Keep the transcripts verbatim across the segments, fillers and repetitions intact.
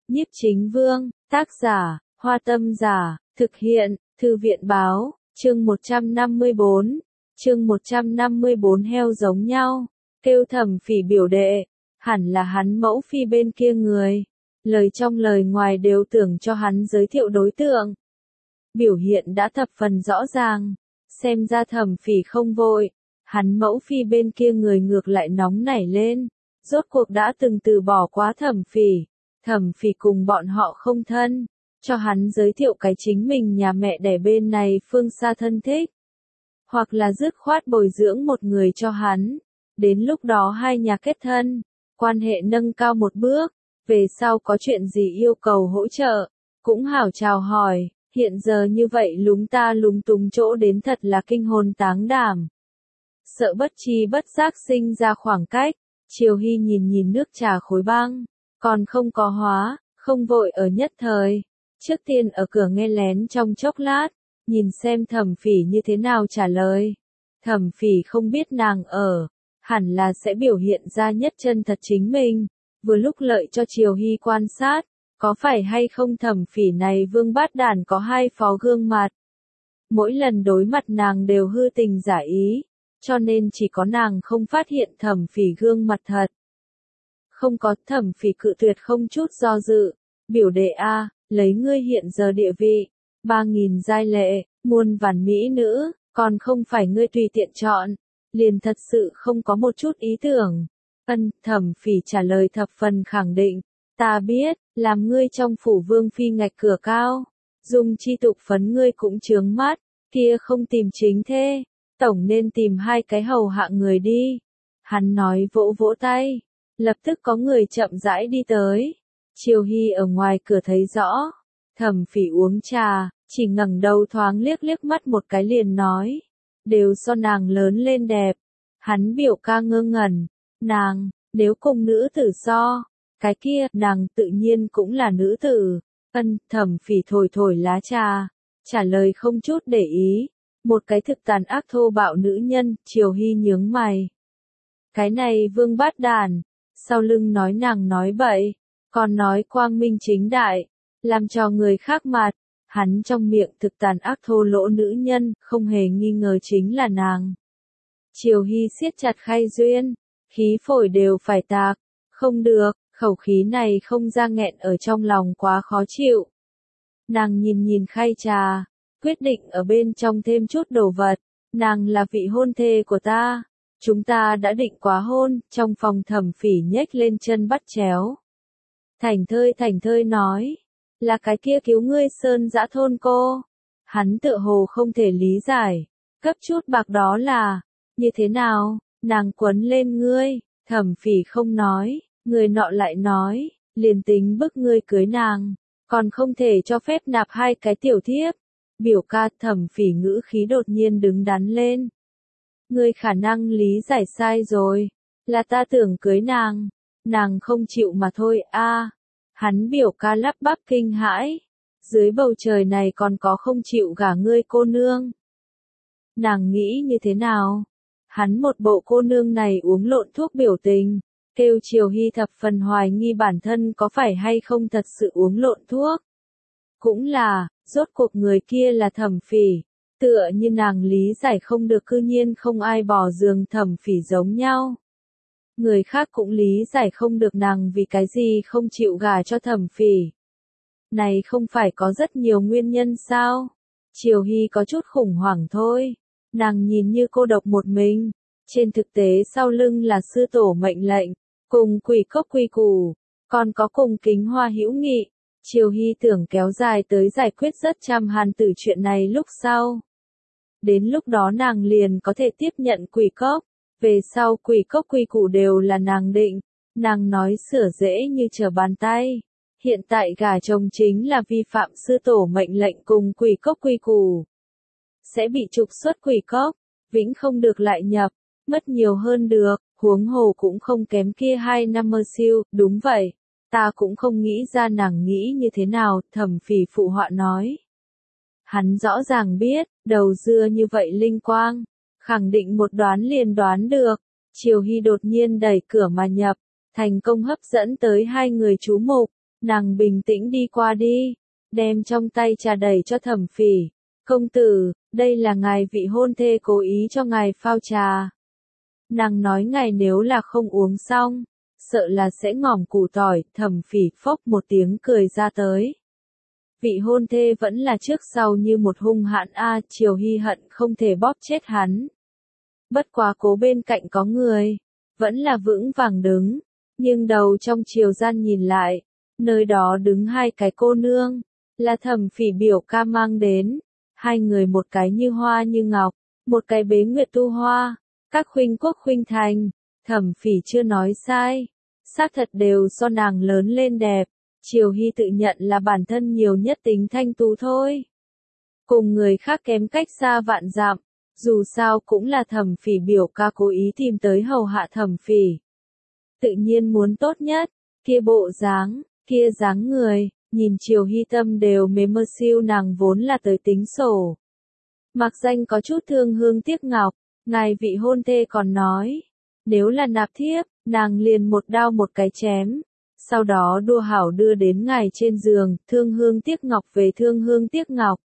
Nhiếp Chính Vương, tác giả, Hoa Tâm Giả, thực hiện, Thư viện báo, chương một trăm năm mươi bốn, chương một trăm năm mươi bốn heo giống nhau, kêu Thẩm Phỉ biểu đệ, hẳn là hắn mẫu phi bên kia người, lời trong lời ngoài đều tưởng cho hắn giới thiệu đối tượng. Biểu hiện đã thập phần rõ ràng, xem ra Thẩm Phỉ không vội, hắn mẫu phi bên kia người ngược lại nóng nảy lên, rốt cuộc đã từng từ bỏ quá Thẩm Phỉ. Thẩm Phỉ cùng bọn họ không thân, cho hắn giới thiệu cái chính mình nhà mẹ đẻ bên này phương xa thân thích. Hoặc là dứt khoát bồi dưỡng một người cho hắn, đến lúc đó hai nhà kết thân, quan hệ nâng cao một bước, về sau có chuyện gì yêu cầu hỗ trợ, cũng hảo chào hỏi, hiện giờ như vậy lúng ta lúng túng chỗ đến thật là kinh hồn táng đảm. Sợ bất tri bất giác sinh ra khoảng cách, Triều Hy nhìn nhìn nước trà khối băng. Còn không có hóa, không vội ở nhất thời. Trước tiên ở cửa nghe lén trong chốc lát, nhìn xem Thẩm Phỉ như thế nào trả lời. Thẩm Phỉ không biết nàng ở, hẳn là sẽ biểu hiện ra nhất chân thật chính mình, vừa lúc lợi cho Triều Hy quan sát, có phải hay không Thẩm Phỉ này vương bát đàn có hai phó gương mặt. Mỗi lần đối mặt nàng đều hư tình giả ý, cho nên chỉ có nàng không phát hiện Thẩm Phỉ gương mặt thật. Không có, Thẩm Phỉ cự tuyệt không chút do dự, biểu đệ a, lấy ngươi hiện giờ địa vị, ba nghìn giai lệ, muôn vàn mỹ nữ, còn không phải ngươi tùy tiện chọn, liền thật sự không có một chút ý tưởng. Ân, Thẩm Phỉ trả lời thập phần khẳng định, ta biết, làm ngươi trong phủ vương phi ngạch cửa cao, dùng chi tục phấn ngươi cũng chướng mắt, kia không tìm chính thê, tổng nên tìm hai cái hầu hạ người đi. Hắn nói vỗ vỗ tay. Lập tức có người chậm rãi đi tới. Triều Hy ở ngoài cửa thấy rõ. Thẩm Phỉ uống trà, chỉ ngẩng đầu thoáng liếc liếc mắt một cái liền nói. Đều do nàng lớn lên đẹp. Hắn biểu ca ngơ ngẩn. Nàng, nếu cùng nữ tử so, cái kia, nàng tự nhiên cũng là nữ tử. Ân, Thẩm Phỉ thổi thổi lá trà, trả lời không chút để ý. Một cái thực tàn ác thô bạo nữ nhân, Triều Hy nhướng mày. Cái này vương bát đàn. Sau lưng nói nàng nói bậy, còn nói quang minh chính đại, làm cho người khác mặt, hắn trong miệng thực tàn ác thô lỗ nữ nhân, không hề nghi ngờ chính là nàng. Triều Hy siết chặt khay duyên, khí phổi đều phải tạc, không được, khẩu khí này không ra nghẹn ở trong lòng quá khó chịu. Nàng nhìn nhìn khay trà, quyết định ở bên trong thêm chút đồ vật, nàng là vị hôn thê của ta. Chúng ta đã định quá hôn, trong phòng Thẩm Phỉ nhếch lên chân bắt chéo. Thành thơi thành thơi nói, là cái kia cứu ngươi sơn dã thôn cô. Hắn tựa hồ không thể lý giải, cấp chút bạc đó là, như thế nào, nàng quấn lên ngươi, Thẩm Phỉ không nói, người nọ lại nói, liền tính bức ngươi cưới nàng, còn không thể cho phép nạp hai cái tiểu thiếp. Biểu ca, Thẩm Phỉ ngữ khí đột nhiên đứng đắn lên. Ngươi khả năng lý giải sai rồi, là ta tưởng cưới nàng, nàng không chịu mà thôi a. À, hắn biểu ca lắp bắp kinh hãi, dưới bầu trời này còn có không chịu gả ngươi cô nương. Nàng nghĩ như thế nào? Hắn một bộ cô nương này uống lộn thuốc biểu tình, kêu Triều Hy thập phần hoài nghi bản thân có phải hay không thật sự uống lộn thuốc. Cũng là, rốt cuộc người kia là Thẩm Phỉ. Tựa như nàng lý giải không được cư nhiên không ai bỏ giường Thẩm Phỉ giống nhau. Người khác cũng lý giải không được nàng vì cái gì không chịu gả cho Thẩm Phỉ. Này không phải có rất nhiều nguyên nhân sao? Triều Hy có chút khủng hoảng thôi. Nàng nhìn như cô độc một mình. Trên thực tế sau lưng là sư tổ mệnh lệnh, cùng quỷ cốc quy củ, còn có cùng kính hoa hữu nghị. Triều Hy tưởng kéo dài tới giải quyết rất trăm hàn tử chuyện này lúc sau. Đến lúc đó nàng liền có thể tiếp nhận quỷ cốc, về sau quỷ cốc quy củ đều là nàng định, nàng nói sửa dễ như trở bàn tay. Hiện tại gả chồng chính là vi phạm sư tổ mệnh lệnh cùng quỷ cốc quy củ. Sẽ bị trục xuất quỷ cốc, vĩnh không được lại nhập, mất nhiều hơn được, huống hồ cũng không kém kia hai năm mơ siêu, đúng vậy. Ta cũng không nghĩ ra nàng nghĩ như thế nào, Thẩm Phỉ phụ họa nói. Hắn rõ ràng biết, đầu dưa như vậy linh quang, khẳng định một đoán liền đoán được. Triều Hy đột nhiên đẩy cửa mà nhập, thành công hấp dẫn tới hai người chú mục. Nàng bình tĩnh đi qua đi, đem trong tay trà đẩy cho Thẩm Phỉ. Công tử, đây là ngài vị hôn thê cố ý cho ngài phao trà. Nàng nói ngài nếu là không uống xong, sợ là sẽ ngỏm củ tỏi. Thẩm Phỉ phốc một tiếng cười ra tới. Vị hôn thê vẫn là trước sau như một hung hãn a, Triều Hy hận không thể bóp chết hắn. Bất quá cố bên cạnh có người, vẫn là vững vàng đứng, nhưng đầu trong triều gian nhìn lại, nơi đó đứng hai cái cô nương, là Thẩm Phỉ biểu ca mang đến, hai người một cái như hoa như ngọc, một cái bế nguyệt tu hoa, các khuynh quốc khuynh thành. Thẩm Phỉ chưa nói sai, xác thật đều so nàng lớn lên đẹp. Triều Hy tự nhận là bản thân nhiều nhất tính thanh tú thôi. Cùng người khác kém cách xa vạn dặm, dù sao cũng là Thẩm Phỉ biểu ca cố ý tìm tới hầu hạ Thẩm Phỉ. Tự nhiên muốn tốt nhất, kia bộ dáng, kia dáng người, nhìn Triều Hy tâm đều mềm mơ siêu, nàng vốn là tới tính sổ. Mặc danh có chút thương hương tiếc ngọc, ngài vị hôn thê còn nói, nếu là nạp thiếp, nàng liền một đao một cái chém. Sau đó đua hảo đưa đến ngài trên giường, thương hương tiếc ngọc về thương hương tiếc ngọc.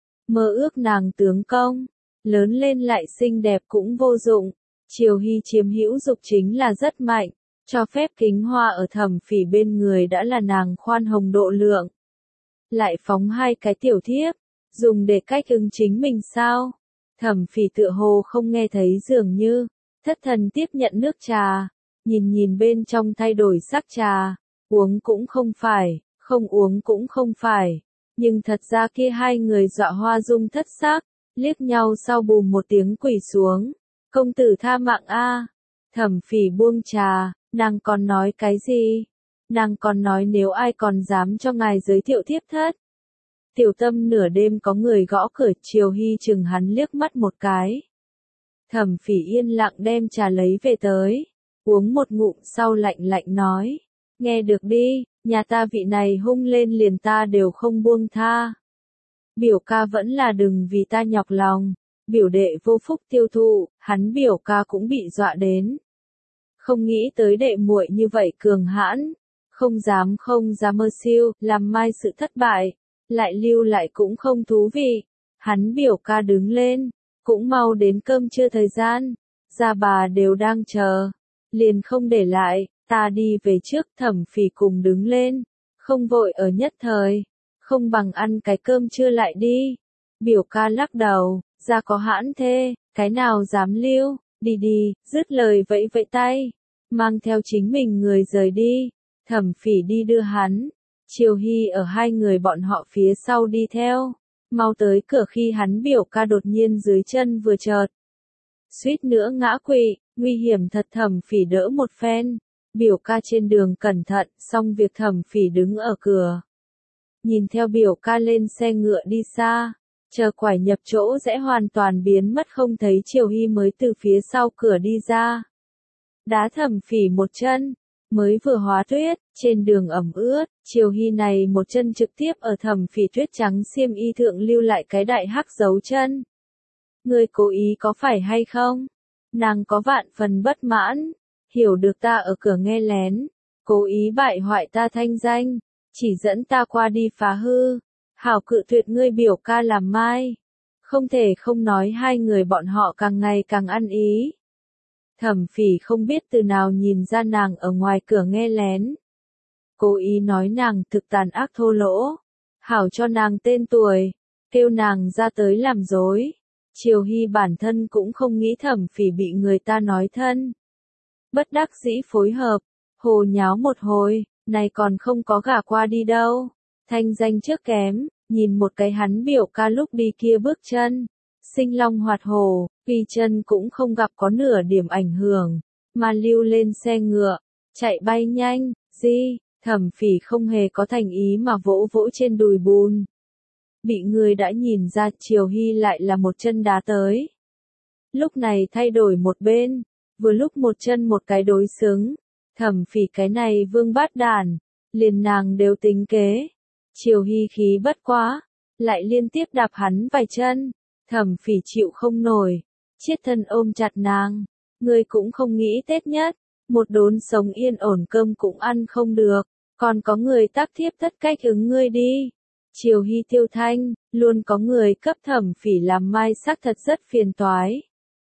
Mơ ước nàng tướng công, lớn lên lại xinh đẹp cũng vô dụng. Triều Hy chiếm hữu dục chính là rất mạnh, cho phép kính hoa ở Thẩm Phỉ bên người đã là nàng khoan hồng độ lượng. Lại phóng hai cái tiểu thiếp, dùng để cách ứng chính mình sao? Thẩm Phỉ tựa hồ không nghe thấy dường như, thất thần tiếp nhận nước trà, nhìn nhìn bên trong thay đổi sắc trà. Uống cũng không phải, không uống cũng không phải, nhưng thật ra kia hai người dọa hoa dung thất sắc, liếc nhau sau bùm một tiếng quỳ xuống. Công tử tha mạng a. Thẩm Phỉ buông trà, nàng còn nói cái gì? Nàng còn nói nếu ai còn dám cho ngài giới thiệu thiếp thất. Tiểu Tâm nửa đêm có người gõ cửa, Triều Hy chừng hắn liếc mắt một cái. Thẩm Phỉ yên lặng đem trà lấy về tới, uống một ngụm sau lạnh lạnh nói. Nghe được đi, nhà ta vị này hung lên liền ta đều không buông tha. Biểu ca vẫn là đừng vì ta nhọc lòng, biểu đệ vô phúc tiêu thụ, hắn biểu ca cũng bị dọa đến. Không nghĩ tới đệ muội như vậy cường hãn, không dám không dám mơ siêu, làm mai sự thất bại, lại lưu lại cũng không thú vị. Hắn biểu ca đứng lên, cũng mau đến cơm trưa thời gian, gia bà đều đang chờ, liền không để lại. Ta đi về trước. Thẩm Phỉ cùng đứng lên, không vội ở nhất thời, không bằng ăn cái cơm trưa lại đi. Biểu ca lắc đầu, ra có hãn thê, cái nào dám lưu, đi đi, dứt lời vẫy vẫy tay, mang theo chính mình người rời đi. Thẩm Phỉ đi đưa hắn, Triều Hy ở hai người bọn họ phía sau đi theo, mau tới cửa khi hắn biểu ca đột nhiên dưới chân vừa chợt, suýt nữa ngã quỵ, nguy hiểm thật. Thẩm Phỉ đỡ một phen. Biểu ca trên đường cẩn thận, xong việc. Thẩm Phỉ đứng ở cửa, nhìn theo biểu ca lên xe ngựa đi xa, chờ quải nhập chỗ rẽ hoàn toàn biến mất không thấy, Triều Hy mới từ phía sau cửa đi ra. Đá Thẩm Phỉ một chân, mới vừa hóa tuyết, trên đường ẩm ướt, Triều Hy này một chân trực tiếp ở Thẩm Phỉ tuyết trắng xiêm y thượng lưu lại cái đại hắc dấu chân. Ngươi cố ý có phải hay không? Nàng có vạn phần bất mãn. Hiểu được ta ở cửa nghe lén, cố ý bại hoại ta thanh danh, chỉ dẫn ta qua đi phá hư, hảo cự tuyệt ngươi biểu ca làm mai. Không thể không nói hai người bọn họ càng ngày càng ăn ý. Thẩm Phỉ không biết từ nào nhìn ra nàng ở ngoài cửa nghe lén. Cố ý nói nàng thực tàn ác thô lỗ, hảo cho nàng tên tuổi, kêu nàng ra tới làm dối. Triều Hy bản thân cũng không nghĩ Thẩm Phỉ bị người ta nói thân. Bất đắc dĩ phối hợp, hồ nháo một hồi, này còn không có gả qua đi đâu. Thanh danh trước kém, nhìn một cái hắn biểu ca lúc đi kia bước chân. Sinh long hoạt hổ, phi chân cũng không gặp có nửa điểm ảnh hưởng, mà lưu lên xe ngựa, chạy bay nhanh, di, Thẩm Phỉ không hề có thành ý mà vỗ vỗ trên đùi bùn. Bị người đã nhìn ra, Triều Hy lại là một chân đá tới. Lúc này thay đổi một bên. Vừa lúc một chân một cái đối xứng, Thẩm Phỉ cái này vương bát đàn, liền nàng đều tính kế. Triều Hy khí bất quá, lại liên tiếp đạp hắn vài chân. Thẩm Phỉ chịu không nổi, chiết thân ôm chặt nàng. Ngươi cũng không nghĩ Tết nhất, một đốn sống yên ổn cơm cũng ăn không được, Còn có người tác thiếp tất cách ứng ngươi đi. Triều Hy Tiêu Thanh, luôn có người cấp Thẩm Phỉ làm mai sắc thật rất phiền toái.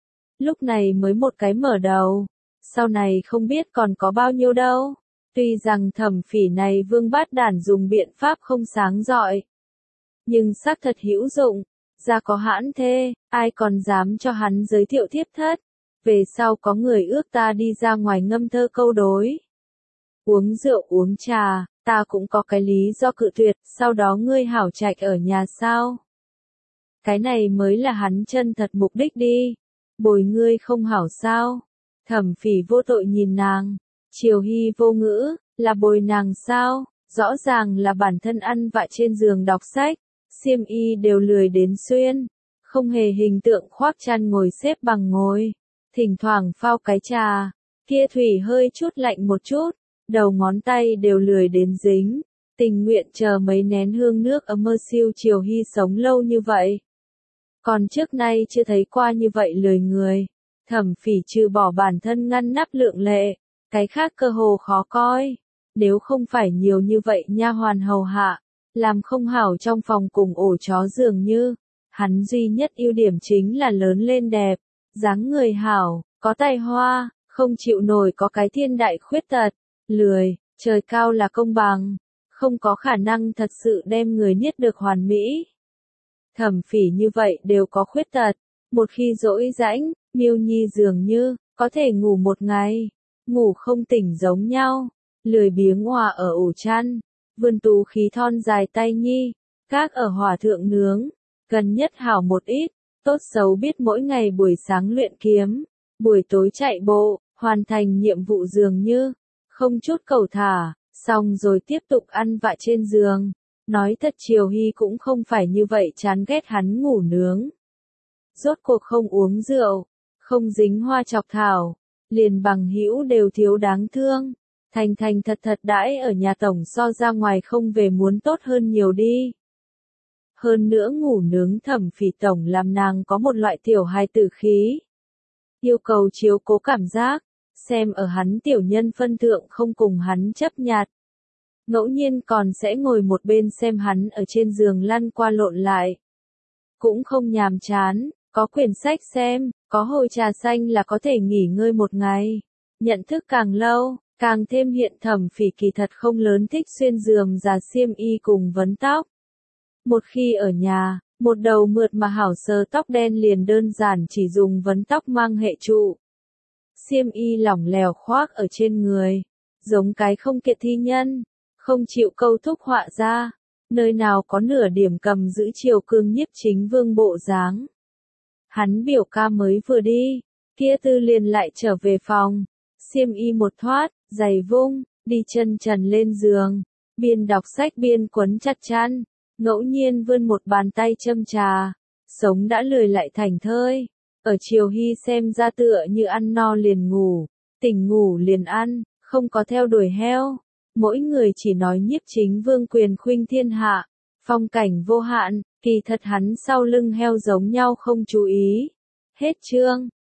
Lúc này mới một cái mở đầu, sau này không biết còn có bao nhiêu đâu. Tuy rằng Thẩm Phỉ này vương bát đản dùng biện pháp không sáng rọi, nhưng xác thật hữu dụng, ra có hãn thê, ai còn dám cho hắn giới thiệu thiếp thất. Về sau có người ước ta đi ra ngoài ngâm thơ câu đối. Uống rượu uống trà, ta cũng có cái lý do cự tuyệt, sau đó ngươi hảo trạch ở nhà sao? Cái này mới là hắn chân thật mục đích đi. Bồi ngươi không hảo sao? Thẩm Phỉ vô tội nhìn nàng. Triều Hy vô ngữ, là bồi nàng sao? Rõ ràng là bản thân ăn vạ trên giường đọc sách, xiêm y đều lười đến xuyên, không hề hình tượng khoác chăn ngồi xếp bằng ngồi, thỉnh thoảng phao cái trà, kia thủy hơi chút lạnh một chút, đầu ngón tay đều lười đến dính, tình nguyện chờ mấy nén hương nước ấm mơ siêu. Triều Hy sống lâu như vậy, còn trước nay chưa thấy qua như vậy lười người. Thẩm Phỉ trừ bỏ bản thân ngăn nắp lượng lệ, cái khác cơ hồ khó coi. Nếu không phải nhiều như vậy nha hoàn hầu hạ, làm không hảo trong phòng cùng ổ chó dường như. Hắn duy nhất ưu điểm chính là lớn lên đẹp, dáng người hảo, có tài hoa, không chịu nổi có cái thiên đại khuyết tật, lười. Trời cao là công bằng, không có khả năng thật sự đem người niết được hoàn mỹ. Thẩm Phỉ như vậy đều có khuyết tật, một khi dỗi rãnh, miêu nhi dường như, có thể ngủ một ngày, ngủ không tỉnh giống nhau, lười biếng hòa ở ổ chăn, vươn tú khí thon dài tay nhi, các ở hỏa thượng nướng, gần nhất hảo một ít, tốt xấu biết mỗi ngày buổi sáng luyện kiếm, buổi tối chạy bộ, hoàn thành nhiệm vụ dường như, không chút cầu thả, xong rồi tiếp tục ăn vạ trên giường. Nói thật Triều Hy cũng không phải như vậy chán ghét hắn ngủ nướng. Rốt cuộc không uống rượu, không dính hoa chọc thảo, liền bằng hữu đều thiếu đáng thương. Thành thành thật thật đãi ở nhà tổng so ra ngoài không về muốn tốt hơn nhiều đi. Hơn nữa ngủ nướng Thẩm Phỉ tổng làm nàng có một loại tiểu hài tử khí. Yêu cầu chiếu cố cảm giác, xem ở hắn tiểu nhân phân thượng không cùng hắn chấp nhặt. Ngẫu nhiên còn sẽ ngồi một bên xem hắn ở trên giường lăn qua lộn lại. Cũng không nhàm chán, có quyển sách xem, có hồi trà xanh là có thể nghỉ ngơi một ngày. Nhận thức càng lâu, càng thêm hiện Thẩm Phỉ kỳ thật không lớn thích xuyên giường già xiêm y cùng vấn tóc. Một khi ở nhà, một đầu mượt mà hảo sờ tóc đen liền đơn giản chỉ dùng vấn tóc mang hệ trụ. Xiêm y lỏng lẻo khoác ở trên người, giống cái không kiệt thi nhân, không chịu câu thúc họa ra, nơi nào có nửa điểm cầm giữ triều cương nhiếp chính vương bộ dáng. Hắn biểu ca mới vừa đi, kia tư liền lại trở về phòng, xiêm y một thoát, giày vung, đi chân trần lên giường, biên đọc sách biên quấn chặt chăn, ngẫu nhiên vươn một bàn tay châm trà, sống đã lười lại thành thơi. Ở Triều Hy xem ra tựa như ăn no liền ngủ, tỉnh ngủ liền ăn, không có theo đuổi heo. Mỗi người chỉ nói nhiếp chính vương quyền khuynh thiên hạ, phong cảnh vô hạn, kỳ thật hắn sau lưng heo giống nhau không chú ý. Hết chương.